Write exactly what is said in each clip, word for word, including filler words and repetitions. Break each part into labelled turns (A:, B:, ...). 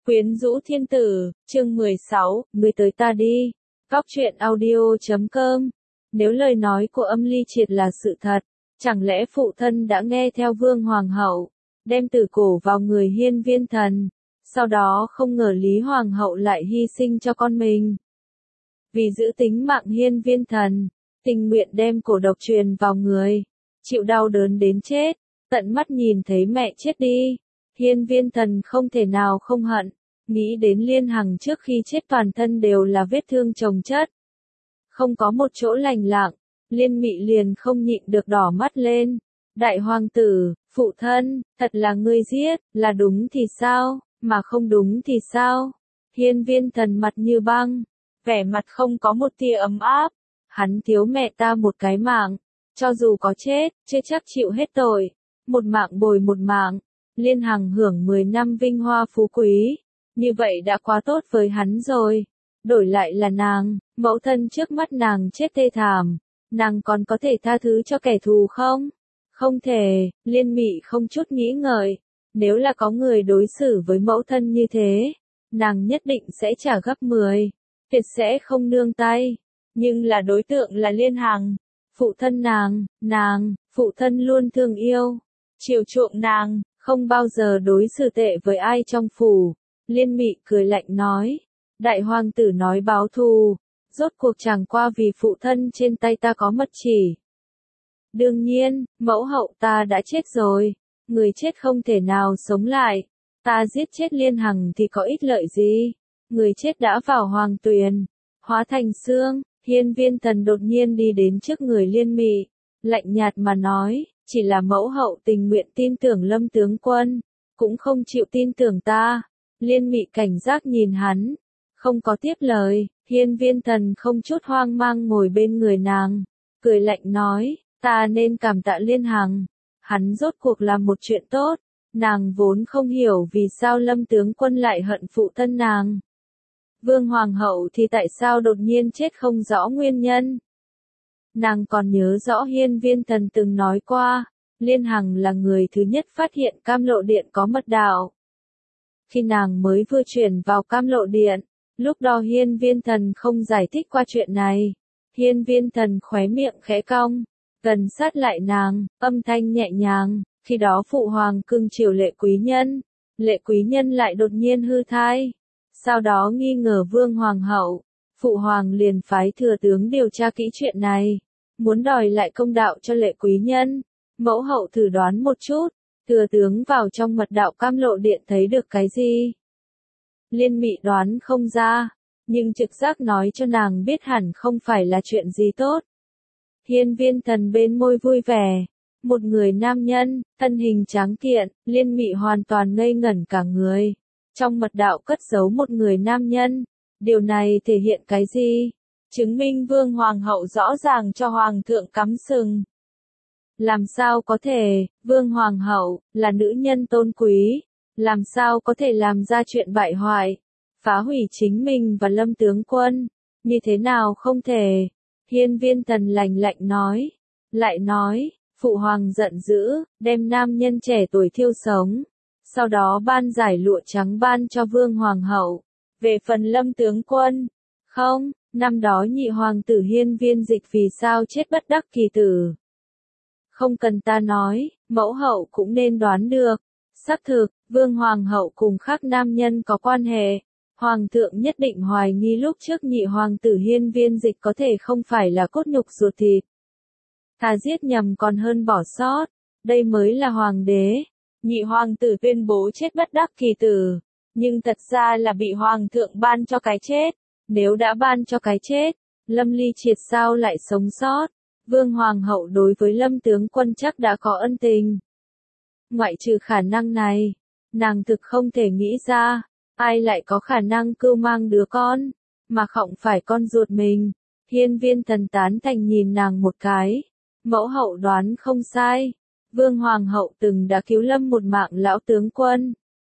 A: Quyến rũ thiên tử, chương mười sáu, người tới ta đi. Góc truyện audio chấm com. Nếu lời nói của Âm Ly Triệt là sự thật, chẳng lẽ phụ thân đã nghe theo Vương Hoàng hậu, đem tử cổ vào người Hiên Viên Thần, sau đó không ngờ Lý Hoàng hậu lại hy sinh cho con mình. Vì giữ tính mạng Hiên Viên Thần, tình nguyện đem cổ độc truyền vào người, chịu đau đớn đến chết, tận mắt nhìn thấy mẹ chết đi. Hiên Viên Thần không thể nào không hận, nghĩ đến Liên Hằng trước khi chết toàn thân đều là vết thương chồng chất. Không có một chỗ lành lặng, Liên Mị liền không nhịn được đỏ mắt lên. Đại hoàng tử, phụ thân, thật là ngươi giết, là đúng thì sao, mà không đúng thì sao? Hiên Viên Thần mặt như băng, vẻ mặt không có một tia ấm áp. Hắn thiếu mẹ ta một cái mạng, cho dù có chết, chưa chắc chịu hết tội. Một mạng bồi một mạng. Liên Hằng hưởng mười năm vinh hoa phú quý, như vậy đã quá tốt với hắn rồi. Đổi lại là nàng, mẫu thân trước mắt nàng chết thê thảm, nàng còn có thể tha thứ cho kẻ thù không? Không thể. Liên Mị không chút nghĩ ngợi, nếu là có người đối xử với mẫu thân như thế, nàng nhất định sẽ trả gấp mười, tuyệt sẽ không nương tay. Nhưng là đối tượng là Liên Hằng, phụ thân nàng, nàng, phụ thân luôn thương yêu, chiều chuộng nàng, không bao giờ đối xử tệ với ai trong phủ. Liên Mị cười lạnh nói, đại hoàng tử nói báo thù, rốt cuộc chẳng qua vì phụ thân trên tay ta có mật chỉ. Đương nhiên, mẫu hậu ta đã chết rồi, người chết không thể nào sống lại, ta giết chết Liên Hằng thì có ích lợi gì, người chết đã vào hoàng tuyền, hóa thành xương. Hiên Viên Thần đột nhiên đi đến trước người Liên Mị, lạnh nhạt mà nói, chỉ là mẫu hậu tình nguyện tin tưởng Lâm tướng quân, cũng không chịu tin tưởng ta. Liên Mị cảnh giác nhìn hắn, không có tiếp lời. Hiên Viên Thần không chút hoang mang ngồi bên người nàng, cười lạnh nói, ta nên cảm tạ Liên Hằng, hắn rốt cuộc làm một chuyện tốt. Nàng vốn không hiểu vì sao Lâm tướng quân lại hận phụ thân nàng. Vương Hoàng hậu thì tại sao đột nhiên chết không rõ nguyên nhân. Nàng còn nhớ rõ Hiên Viên Thần từng nói qua, Liên Hằng là người thứ nhất phát hiện Cam Lộ Điện có mật đạo. Khi nàng mới vừa chuyển vào Cam Lộ Điện, lúc đó Hiên Viên Thần không giải thích qua chuyện này. Hiên Viên Thần khóe miệng khẽ cong, gần sát lại nàng, âm thanh nhẹ nhàng, khi đó phụ hoàng cưng chiều Lệ quý nhân, Lệ quý nhân lại đột nhiên hư thai. Sau đó nghi ngờ Vương Hoàng hậu, phụ hoàng liền phái thừa tướng điều tra kỹ chuyện này, muốn đòi lại công đạo cho Lệ quý nhân. Mẫu hậu thử đoán một chút, thừa tướng vào trong mật đạo Cam Lộ Điện thấy được cái gì? Liên Mị đoán không ra, nhưng trực giác nói cho nàng biết hẳn không phải là chuyện gì tốt. Hiên Viên Thần bên môi vui vẻ, một người nam nhân, thân hình tráng kiện. Liên Mị hoàn toàn ngây ngẩn cả người. Trong mật đạo cất giấu một người nam nhân, điều này thể hiện cái gì? Chứng minh Vương Hoàng hậu rõ ràng cho Hoàng thượng cắm sừng. Làm sao có thể, Vương Hoàng hậu, là nữ nhân tôn quý, làm sao có thể làm ra chuyện bại hoại, phá hủy chính mình và Lâm tướng quân, như thế nào không thể? Hiên Viên Thần lạnh lạnh nói, lại nói, phụ hoàng giận dữ, đem nam nhân trẻ tuổi thiêu sống, sau đó ban giải lụa trắng ban cho Vương Hoàng hậu. Về phần Lâm tướng quân, không, năm đó nhị hoàng tử Hiên Viên Dịch vì sao chết bất đắc kỳ tử. Không cần ta nói, mẫu hậu cũng nên đoán được. Xác thực, Vương Hoàng hậu cùng khác nam nhân có quan hệ. Hoàng thượng nhất định hoài nghi lúc trước nhị hoàng tử Hiên Viên Dịch có thể không phải là cốt nhục ruột thịt. Thà giết nhầm còn hơn bỏ sót, đây mới là hoàng đế. Nhị hoàng tử tuyên bố chết bất đắc kỳ tử, nhưng thật ra là bị hoàng thượng ban cho cái chết. Nếu đã ban cho cái chết, Lâm Ly Triệt sao lại sống sót? Vương Hoàng hậu đối với Lâm tướng quân chắc đã có ân tình. Ngoại trừ khả năng này, nàng thực không thể nghĩ ra, ai lại có khả năng cưu mang đứa con, mà không phải con ruột mình. Hiên Viên Thần tán thành nhìn nàng một cái, mẫu hậu đoán không sai. Vương Hoàng hậu từng đã cứu Lâm một mạng lão tướng quân.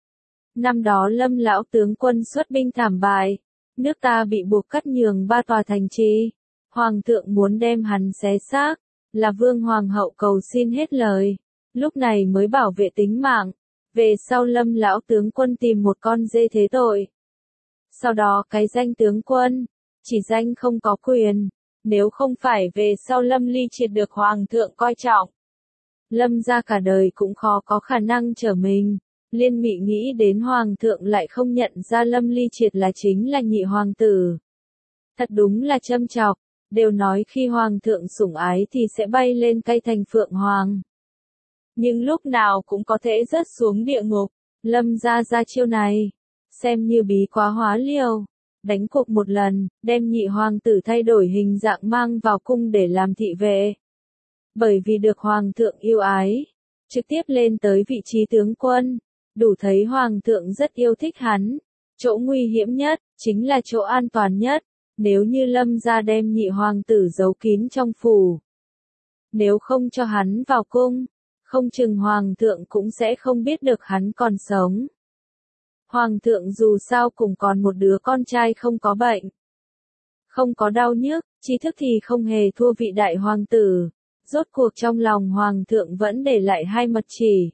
A: Năm đó Lâm lão tướng quân xuất binh thảm bại, nước ta bị buộc cắt nhường ba tòa thành trì. Hoàng thượng muốn đem hắn xé xác, là Vương Hoàng hậu cầu xin hết lời, lúc này mới bảo vệ tính mạng. Về sau Lâm lão tướng quân tìm một con dê thế tội. Sau đó cái danh tướng quân, chỉ danh không có quyền, nếu không phải về sau Lâm Ly Triệt được Hoàng thượng coi trọng. Lâm gia cả đời cũng khó có khả năng trở mình. Liên Mị nghĩ đến Hoàng thượng lại không nhận ra Lâm Ly Triệt là chính là nhị hoàng tử. Thật đúng là châm chọc, đều nói khi Hoàng thượng sủng ái thì sẽ bay lên cây thành Phượng Hoàng. Nhưng lúc nào cũng có thể rớt xuống địa ngục. Lâm gia ra chiêu này, xem như bí quá hóa liều. Đánh cuộc một lần, đem nhị hoàng tử thay đổi hình dạng mang vào cung để làm thị vệ. Bởi vì được Hoàng thượng yêu ái, trực tiếp lên tới vị trí tướng quân, đủ thấy Hoàng thượng rất yêu thích hắn. Chỗ nguy hiểm nhất, chính là chỗ an toàn nhất, nếu như Lâm gia đem nhị hoàng tử giấu kín trong phủ. Nếu không cho hắn vào cung, không chừng Hoàng thượng cũng sẽ không biết được hắn còn sống. Hoàng thượng dù sao cũng còn một đứa con trai không có bệnh, không có đau nhức, trí thức thì không hề thua vị đại hoàng tử. Rốt cuộc trong lòng Hoàng thượng vẫn để lại hai mật chỉ.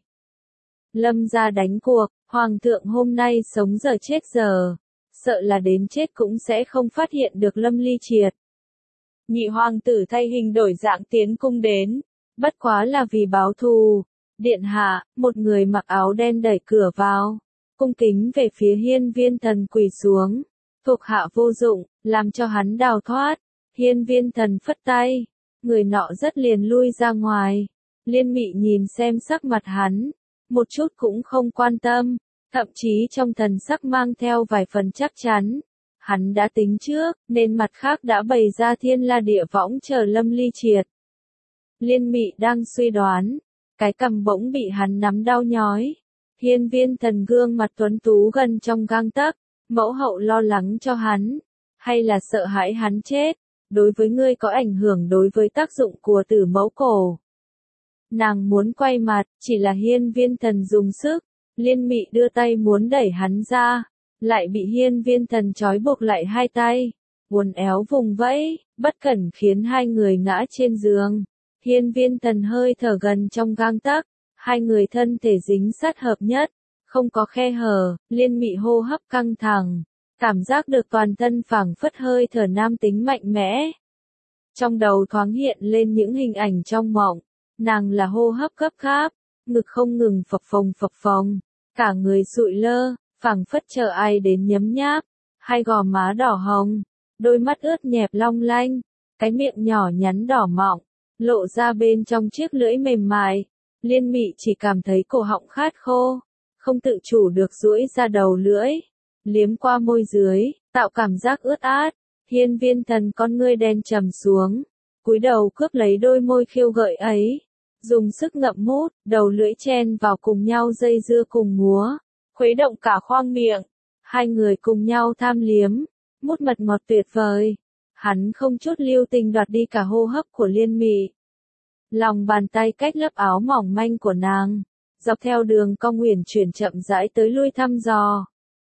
A: Lâm gia đánh cuộc, Hoàng thượng hôm nay sống giờ chết giờ, sợ là đến chết cũng sẽ không phát hiện được Lâm Ly Triệt. Nhị hoàng tử thay hình đổi dạng tiến cung đến, bất quá là vì báo thù. Điện hạ, một người mặc áo đen đẩy cửa vào, cung kính về phía Hiên Viên Thần quỳ xuống. Thuộc hạ vô dụng, làm cho hắn đào thoát. Hiên Viên Thần phất tay, người nọ rất liền lui ra ngoài. Liên Mị nhìn xem sắc mặt hắn, một chút cũng không quan tâm, thậm chí trong thần sắc mang theo vài phần chắc chắn. Hắn đã tính trước, nên mặt khác đã bày ra thiên la địa võng chờ Lâm Ly Triệt. Liên Mị đang suy đoán, cái cằm bỗng bị hắn nắm đau nhói. Hiên Viên Thần gương mặt tuấn tú gần trong gang tấc, mẫu hậu lo lắng cho hắn, hay là sợ hãi hắn chết, đối với ngươi có ảnh hưởng đối với tác dụng của tử mẫu cổ. Nàng muốn quay mặt, chỉ là Hiên Viên Thần dùng sức, Liên Mị đưa tay muốn đẩy hắn ra, lại bị Hiên Viên Thần trói buộc lại hai tay, uốn éo vùng vẫy, bất cẩn khiến hai người ngã trên giường. Hiên Viên Thần hơi thở gần trong gang tấc, hai người thân thể dính sát hợp nhất, không có khe hở. Liên Mị hô hấp căng thẳng, cảm giác được toàn thân phảng phất hơi thở nam tính mạnh mẽ. Trong đầu thoáng hiện lên những hình ảnh trong mộng, nàng là hô hấp gấp gáp, ngực không ngừng phập phồng phập phồng, cả người sụi lơ, phảng phất chờ ai đến nhấm nháp, hai gò má đỏ hồng, đôi mắt ướt nhẹp long lanh, cái miệng nhỏ nhắn đỏ mọng, lộ ra bên trong chiếc lưỡi mềm mại. Liên Mị chỉ cảm thấy cổ họng khát khô, không tự chủ được duỗi ra đầu lưỡi, liếm qua môi dưới, tạo cảm giác ướt át. Hiên Viên Thần con ngươi đen trầm xuống, cúi đầu cướp lấy đôi môi khiêu gợi ấy, dùng sức ngậm mút, đầu lưỡi chen vào cùng nhau dây dưa cùng múa, khuấy động cả khoang miệng. Hai người cùng nhau tham liếm, mút mật ngọt tuyệt vời. Hắn không chút lưu tình đoạt đi cả hô hấp của Liên Mị. Lòng bàn tay cách lớp áo mỏng manh của nàng, dọc theo đường cong uyển chuyển chậm rãi tới lui thăm dò.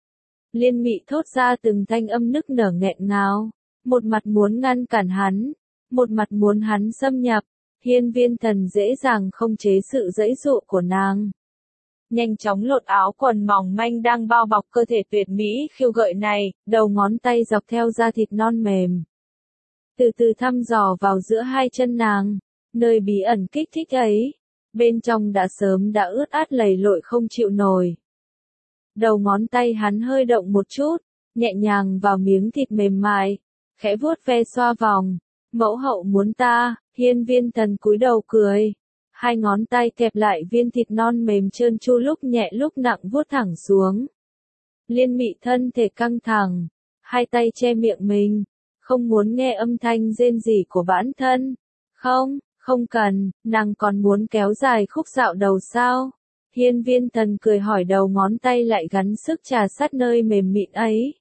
A: Liên Mị thốt ra từng thanh âm nức nở nghẹn ngào, một mặt muốn ngăn cản hắn, một mặt muốn hắn xâm nhập. Hiên Viên Thần dễ dàng không chế sự giãy dụ của nàng, nhanh chóng lột áo quần mỏng manh đang bao bọc cơ thể tuyệt mỹ khiêu gợi này, đầu ngón tay dọc theo da thịt non mềm, từ từ thăm dò vào giữa hai chân nàng, nơi bí ẩn kích thích ấy, bên trong đã sớm đã ướt át lầy lội không chịu nổi. Đầu ngón tay hắn hơi động một chút, nhẹ nhàng vào miếng thịt mềm mại, khẽ vuốt ve xoa vòng. Mẫu hậu muốn ta. Hiên Viên Thần cúi đầu cười, hai ngón tay kẹp lại viên thịt non mềm trơn tru lúc nhẹ lúc nặng vuốt thẳng xuống. Liên Mị thân thể căng thẳng, hai tay che miệng mình, không muốn nghe âm thanh rên rỉ của bản thân. Không, không cần, nàng còn muốn kéo dài khúc dạo đầu sao? Hiên Viên Thần cười hỏi, đầu ngón tay lại gắn sức trà sát nơi mềm mịn ấy.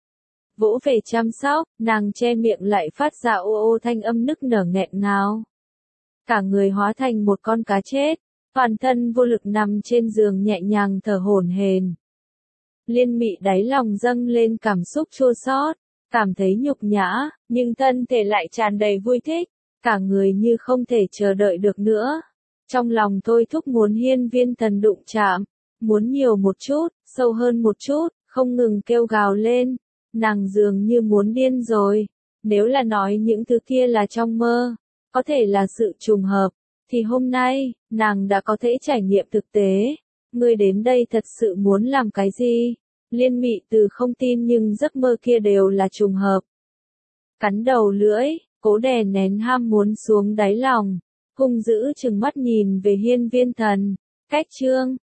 A: Vỗ về chăm sóc, nàng che miệng lại phát ra ô ô thanh âm nức nở nghẹn ngào. Cả người hóa thành một con cá chết, toàn thân vô lực nằm trên giường nhẹ nhàng thở hổn hển. Liên Mị đáy lòng dâng lên cảm xúc chua xót, cảm thấy nhục nhã, nhưng thân thể lại tràn đầy vui thích, cả người như không thể chờ đợi được nữa. Trong lòng thôi thúc muốn Hiên Viên Thần đụng chạm, muốn nhiều một chút, sâu hơn một chút, không ngừng kêu gào lên. Nàng dường như muốn điên rồi. Nếu là nói những thứ kia là trong mơ, có thể là sự trùng hợp, thì hôm nay, nàng đã có thể trải nghiệm thực tế. Ngươi đến đây thật sự muốn làm cái gì? Liên Mị Từ không tin nhưng giấc mơ kia đều là trùng hợp. Cắn đầu lưỡi, cố đè nén ham muốn xuống đáy lòng, hung dữ trừng mắt nhìn về Hiên Viên Thần. Cách chương